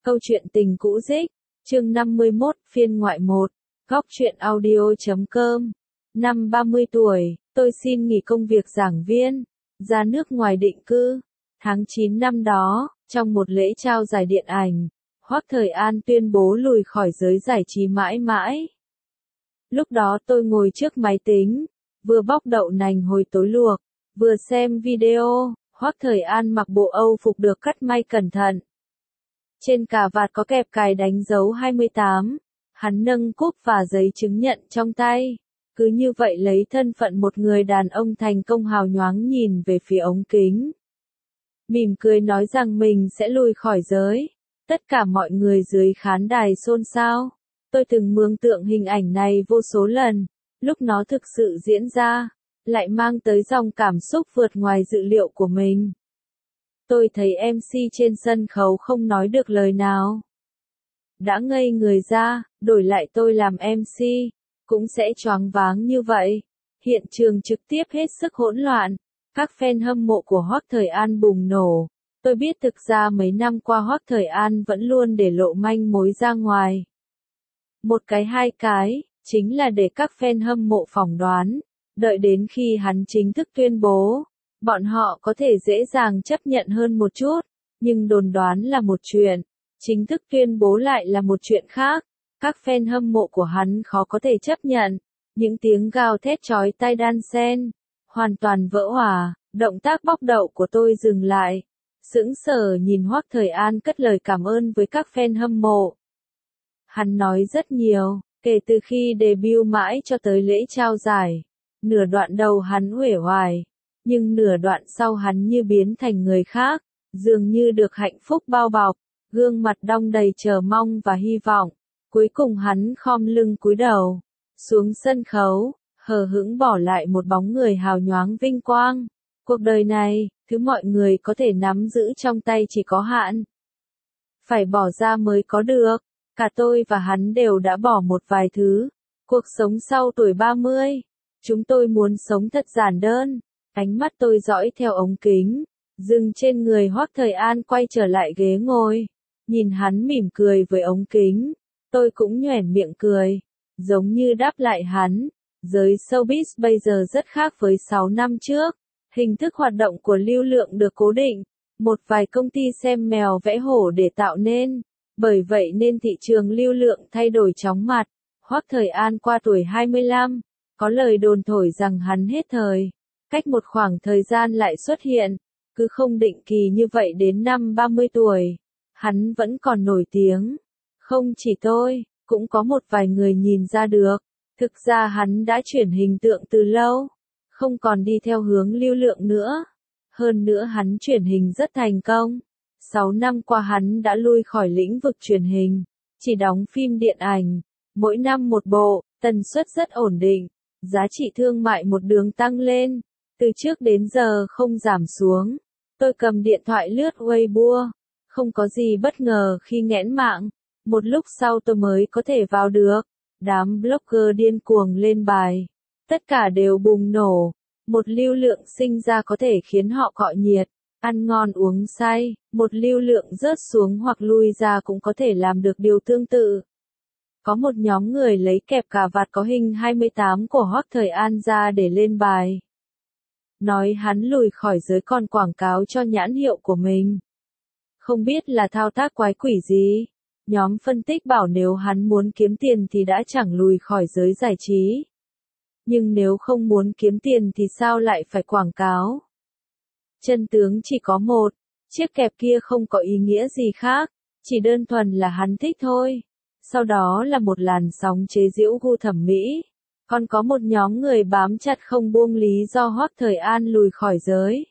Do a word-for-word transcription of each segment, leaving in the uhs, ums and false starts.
Câu chuyện tình cũ dích, chương năm mươi mốt, phiên ngoại một, góc truyện audio chấm com. Năm ba mươi tuổi, tôi xin nghỉ công việc giảng viên, ra nước ngoài định cư. Tháng chín năm đó, trong một lễ trao giải điện ảnh, Hoắc Thời An tuyên bố lùi khỏi giới giải trí mãi mãi. Lúc đó tôi ngồi trước máy tính, vừa bóc đậu nành hồi tối luộc, vừa xem video. Hoắc Thời An mặc bộ Âu phục được cắt may cẩn thận. Trên cà vạt có kẹp cài đánh dấu hai mươi tám, hắn nâng cúp và giấy chứng nhận trong tay. Cứ như vậy lấy thân phận một người đàn ông thành công hào nhoáng nhìn về phía ống kính. Mỉm cười nói rằng mình sẽ lùi khỏi giới. Tất cả mọi người dưới khán đài xôn xao. Tôi từng mường tượng hình ảnh này vô số lần, lúc nó thực sự diễn ra, lại mang tới dòng cảm xúc vượt ngoài dự liệu của mình. Tôi thấy em xê trên sân khấu không nói được lời nào. Đã ngây người ra, đổi lại tôi làm em xê, cũng sẽ choáng váng như vậy. Hiện trường trực tiếp hết sức hỗn loạn, các fan hâm mộ của Hoắc Thời An bùng nổ. Tôi biết thực ra mấy năm qua Hoắc Thời An vẫn luôn để lộ manh mối ra ngoài. Một cái hai cái, chính là để các fan hâm mộ phỏng đoán, đợi đến khi hắn chính thức tuyên bố. Bọn họ có thể dễ dàng chấp nhận hơn một chút, nhưng đồn đoán là một chuyện, chính thức tuyên bố lại là một chuyện khác. Các fan hâm mộ của hắn khó có thể chấp nhận, những tiếng gào thét chói tai đan xen, hoàn toàn vỡ hòa. Động tác bóc đậu của tôi dừng lại, sững sờ nhìn Hoắc Thời An cất lời cảm ơn với các fan hâm mộ. Hắn nói rất nhiều, kể từ khi debut mãi cho tới lễ trao giải. Nửa đoạn đầu hắn uể oải. Nhưng nửa đoạn sau hắn như biến thành người khác, dường như được hạnh phúc bao bọc, gương mặt đong đầy chờ mong và hy vọng. Cuối cùng hắn khom lưng cúi đầu, xuống sân khấu, hờ hững bỏ lại một bóng người hào nhoáng vinh quang. Cuộc đời này, thứ mọi người có thể nắm giữ trong tay chỉ có hạn. Phải bỏ ra mới có được, cả tôi và hắn đều đã bỏ một vài thứ. Cuộc sống sau tuổi ba mươi, chúng tôi muốn sống thật giản đơn. Ánh mắt tôi dõi theo ống kính, dừng trên người Hoắc Thời An quay trở lại ghế ngồi. Nhìn hắn mỉm cười với ống kính, tôi cũng nhoẻn miệng cười, giống như đáp lại hắn. Giới showbiz bây giờ rất khác với sáu năm trước, hình thức hoạt động của lưu lượng được cố định, một vài công ty xem mèo vẽ hổ để tạo nên, bởi vậy nên thị trường lưu lượng thay đổi chóng mặt. Hoắc Thời An qua tuổi hai mươi lăm, có lời đồn thổi rằng hắn hết thời. Cách một khoảng thời gian lại xuất hiện, cứ không định kỳ như vậy đến năm ba mươi tuổi, hắn vẫn còn nổi tiếng. Không chỉ tôi, cũng có một vài người nhìn ra được, thực ra hắn đã chuyển hình tượng từ lâu, không còn đi theo hướng lưu lượng nữa. Hơn nữa hắn chuyển hình rất thành công. sáu năm qua hắn đã lui khỏi lĩnh vực truyền hình, chỉ đóng phim điện ảnh, mỗi năm một bộ, tần suất rất ổn định, giá trị thương mại một đường tăng lên. Từ trước đến giờ không giảm xuống. Tôi cầm điện thoại lướt Weibo. Không có gì bất ngờ khi nghẽn mạng. Một lúc sau tôi mới có thể vào được. Đám blogger điên cuồng lên bài. Tất cả đều bùng nổ. Một lưu lượng sinh ra có thể khiến họ cọ nhiệt, ăn ngon uống say. Một lưu lượng rớt xuống hoặc lui ra cũng có thể làm được điều tương tự. Có một nhóm người lấy kẹp cà vạt có hình hai mươi tám của Hoắc Thời An ra để lên bài. Nói hắn lùi khỏi giới còn quảng cáo cho nhãn hiệu của mình. Không biết là thao tác quái quỷ gì. Nhóm phân tích bảo nếu hắn muốn kiếm tiền thì đã chẳng lùi khỏi giới giải trí. Nhưng nếu không muốn kiếm tiền thì sao lại phải quảng cáo? Chân tướng chỉ có một, chiếc kẹp kia không có ý nghĩa gì khác, chỉ đơn thuần là hắn thích thôi. Sau đó là một làn sóng chế giễu gu thẩm mỹ. Còn có một nhóm người bám chặt không buông lý do Hoắc Thời An lùi khỏi giới.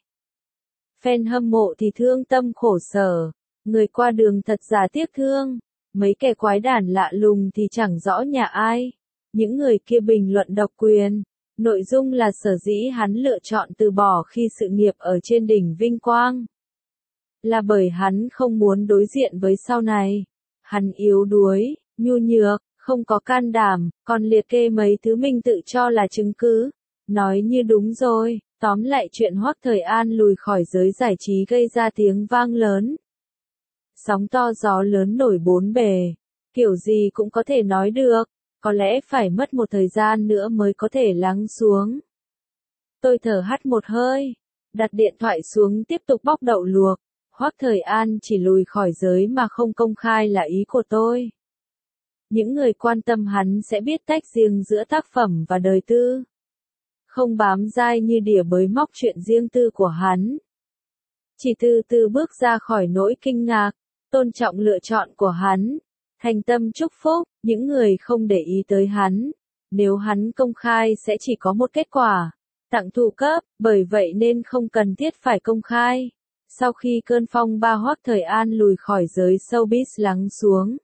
Fan hâm mộ thì thương tâm khổ sở, người qua đường thật giả tiếc thương, mấy kẻ quái đản lạ lùng thì chẳng rõ nhà ai. Những người kia bình luận độc quyền, nội dung là sở dĩ hắn lựa chọn từ bỏ khi sự nghiệp ở trên đỉnh vinh quang. Là bởi hắn không muốn đối diện với sau này. Hắn yếu đuối, nhu nhược, không có can đảm, còn liệt kê mấy thứ mình tự cho là chứng cứ. Nói như đúng rồi, tóm lại chuyện Hoắc Thời An lùi khỏi giới giải trí gây ra tiếng vang lớn. Sóng to gió lớn nổi bốn bề. Kiểu gì cũng có thể nói được, có lẽ phải mất một thời gian nữa mới có thể lắng xuống. Tôi thở hắt một hơi, đặt điện thoại xuống tiếp tục bóc đậu luộc. Hoắc Thời An chỉ lùi khỏi giới mà không công khai là ý của tôi. Những người quan tâm hắn sẽ biết tách riêng giữa tác phẩm và đời tư. Không bám dai như đỉa bới móc chuyện riêng tư của hắn. Chỉ từ từ bước ra khỏi nỗi kinh ngạc, tôn trọng lựa chọn của hắn, thành tâm chúc phúc, những người không để ý tới hắn. Nếu hắn công khai sẽ chỉ có một kết quả, tặng thù cấp, bởi vậy nên không cần thiết phải công khai. Sau khi cơn phong ba Hoắc Thời An lùi khỏi giới showbiz lắng xuống,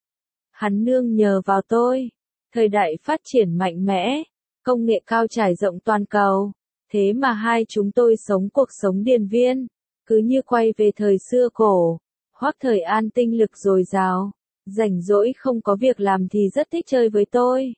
hắn nương nhờ vào tôi. Thời đại phát triển mạnh mẽ, công nghệ cao trải rộng toàn cầu, thế mà hai chúng tôi sống cuộc sống điền viên, cứ như quay về thời xưa cổ. Hoắc Thời An tinh lực dồi dào, rảnh rỗi không có việc làm thì rất thích chơi với tôi.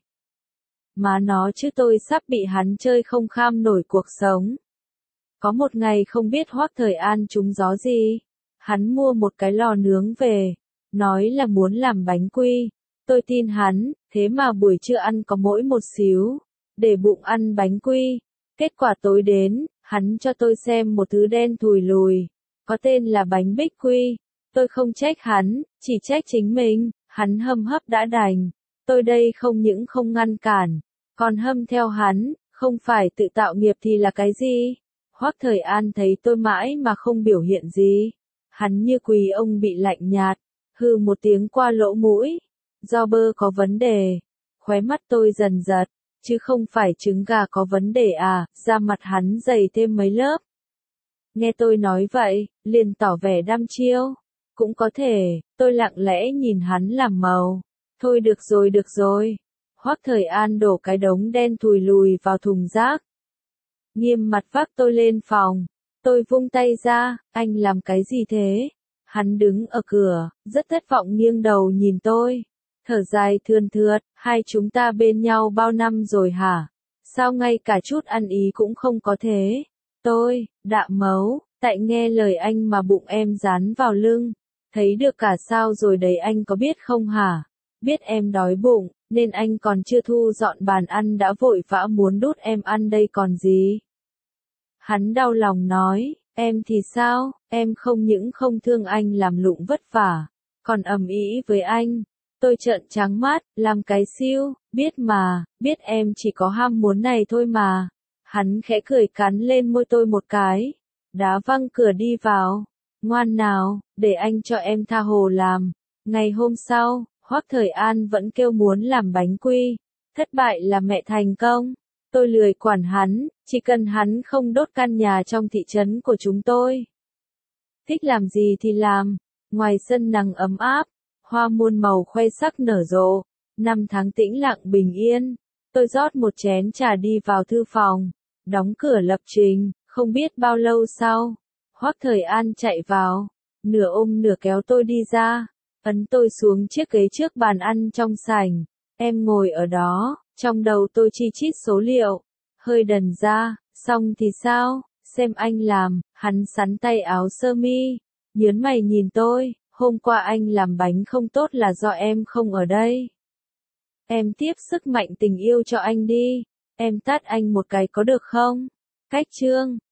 Má nó chứ tôi sắp bị hắn chơi không kham nổi cuộc sống. Có một ngày không biết Hoắc Thời An trúng gió gì, hắn mua một cái lò nướng về, nói là muốn làm bánh quy. Tôi tin hắn, thế mà buổi trưa ăn có mỗi một xíu, để bụng ăn bánh quy. Kết quả tối đến, hắn cho tôi xem một thứ đen thùi lùi, có tên là bánh bích quy. Tôi không trách hắn, chỉ trách chính mình, hắn hâm hấp đã đành. Tôi đây không những không ngăn cản, còn hâm theo hắn, không phải tự tạo nghiệp thì là cái gì? Hoắc Thời An thấy tôi mãi mà không biểu hiện gì. Hắn như quỳ ông bị lạnh nhạt, hừ một tiếng qua lỗ mũi. Do bơ có vấn đề. Khóe mắt tôi dần giật, chứ không phải trứng gà có vấn đề à, da mặt hắn dày thêm mấy lớp. Nghe tôi nói vậy, liền tỏ vẻ đăm chiêu. Cũng có thể, tôi lặng lẽ nhìn hắn làm màu. Thôi được rồi được rồi. Hoắc Thời An đổ cái đống đen thùi lùi vào thùng rác. Nghiêm mặt vác tôi lên phòng. Tôi vung tay ra, anh làm cái gì thế? Hắn đứng ở cửa, rất thất vọng nghiêng đầu nhìn tôi. Thở dài thườn thượt, hai chúng ta bên nhau bao năm rồi hả? Sao ngay cả chút ăn ý cũng không có thế? Tôi, đạm mấu, tại nghe lời anh mà bụng em dán vào lưng. Thấy được cả sao rồi đấy anh có biết không hả? Biết em đói bụng, nên anh còn chưa thu dọn bàn ăn đã vội vã muốn đút em ăn đây còn gì. Hắn đau lòng nói, em thì sao, em không những không thương anh làm lụng vất vả, còn ầm ĩ với anh. Tôi trợn trắng mắt, làm cái siêu, biết mà, biết em chỉ có ham muốn này thôi mà. Hắn khẽ cười cắn lên môi tôi một cái, đá văng cửa đi vào. Ngoan nào, để anh cho em tha hồ làm. Ngày hôm sau, Hoắc Thời An vẫn kêu muốn làm bánh quy. Thất bại là mẹ thành công. Tôi lười quản hắn, chỉ cần hắn không đốt căn nhà trong thị trấn của chúng tôi. Thích làm gì thì làm. Ngoài sân nắng ấm áp, hoa muôn màu khoe sắc nở rộ. Năm tháng tĩnh lặng bình yên. Tôi rót một chén trà đi vào thư phòng, đóng cửa lập trình. Không biết bao lâu sau, Hoắc Thời An chạy vào, nửa ôm nửa kéo tôi đi ra, ấn tôi xuống chiếc ghế trước bàn ăn trong sảnh. Em ngồi ở đó, trong đầu tôi chi chít số liệu, hơi đần ra, xong thì sao, xem anh làm. Hắn sắn tay áo sơ mi, nhớn mày nhìn tôi, hôm qua anh làm bánh không tốt là do em không ở đây. Em tiếp sức mạnh tình yêu cho anh đi, em tát anh một cái có được không? Cách chương